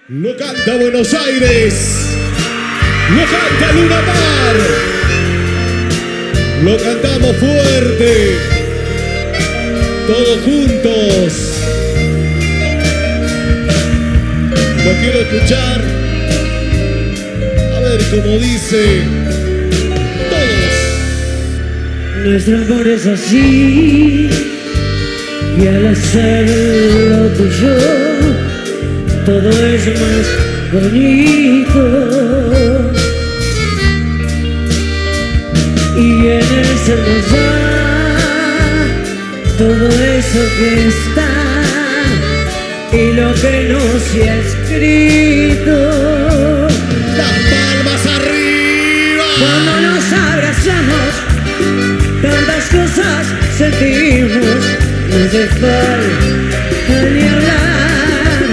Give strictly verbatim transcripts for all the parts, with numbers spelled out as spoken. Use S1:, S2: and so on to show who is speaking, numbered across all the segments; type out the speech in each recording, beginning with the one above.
S1: Lo canta Buenos Aires, lo canta Luna Mar, lo cantamos fuerte, todos juntos. Lo quiero escuchar, a ver cómo dice, todos.
S2: Nuestro amor es así, y al hacerlo tuyo, todo es más bonito. Y en él se nos da todo eso que está y lo que no se ha escrito.
S1: Las palmas arriba.
S2: Cuando nos abrazamos, tantas cosas sentimos, no hace falta ni hablar.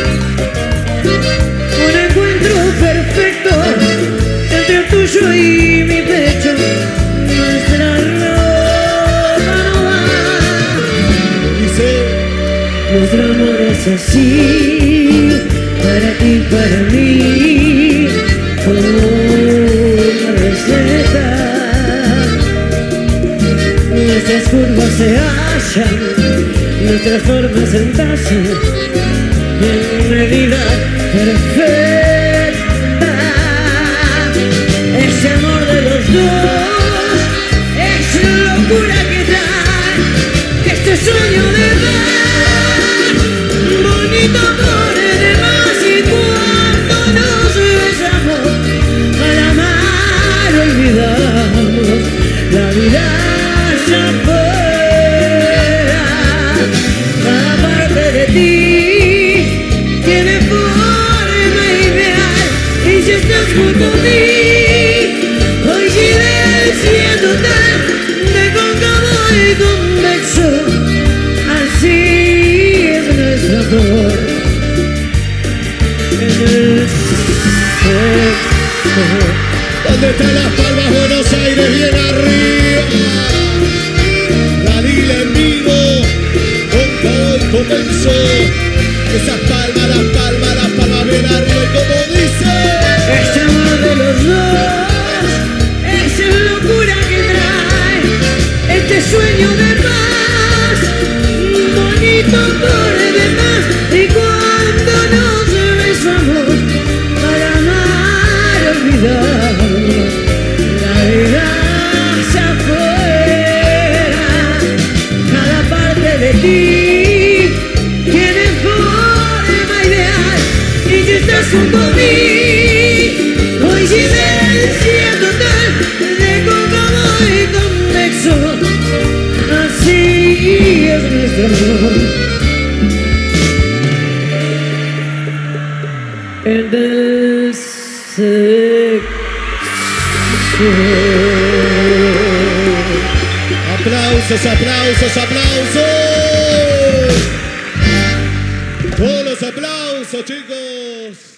S2: Un encuentro perfecto entre el tuyo y mi pecho. Nuestra ropa no va.
S1: Dice,
S2: nuestro amor es así, para ti, para mí, como una receta. Nuestras curvas se hallan, nuestras formas se enlazan en medida perfecta. Ese amor de los dos es la locura que trae este sueño de paz, bonito por demás. Y cuando nos besamos, al amar olvidamos la vida allá afuera. Cada parte de ti tiene forma ideal, y si estás junto a mí, hoy silenciándote de cóncavo y convexo. Así es nuestro amor en el sexo.
S1: ¿dónde están las palmas? Buenos Aires, bien arriba. La Dila en vivo, con todo y comenzó. Esas palmas, las palmas, las palmas bien arriba. Y como dice,
S2: Este amor de los dos es la locura que trae este sueño de paz, bonito por demás. Y cuando nos besamos, para amar olvidamos la vida hacia afuera. Cada parte de ti tiene forma ideal, y si estás junto a mí, hoy silenciándote de cóncavo y convexo. Así es nuestro amor en el sexo.
S1: aplausos, aplausos, aplausos. Todos los aplausos, chicos.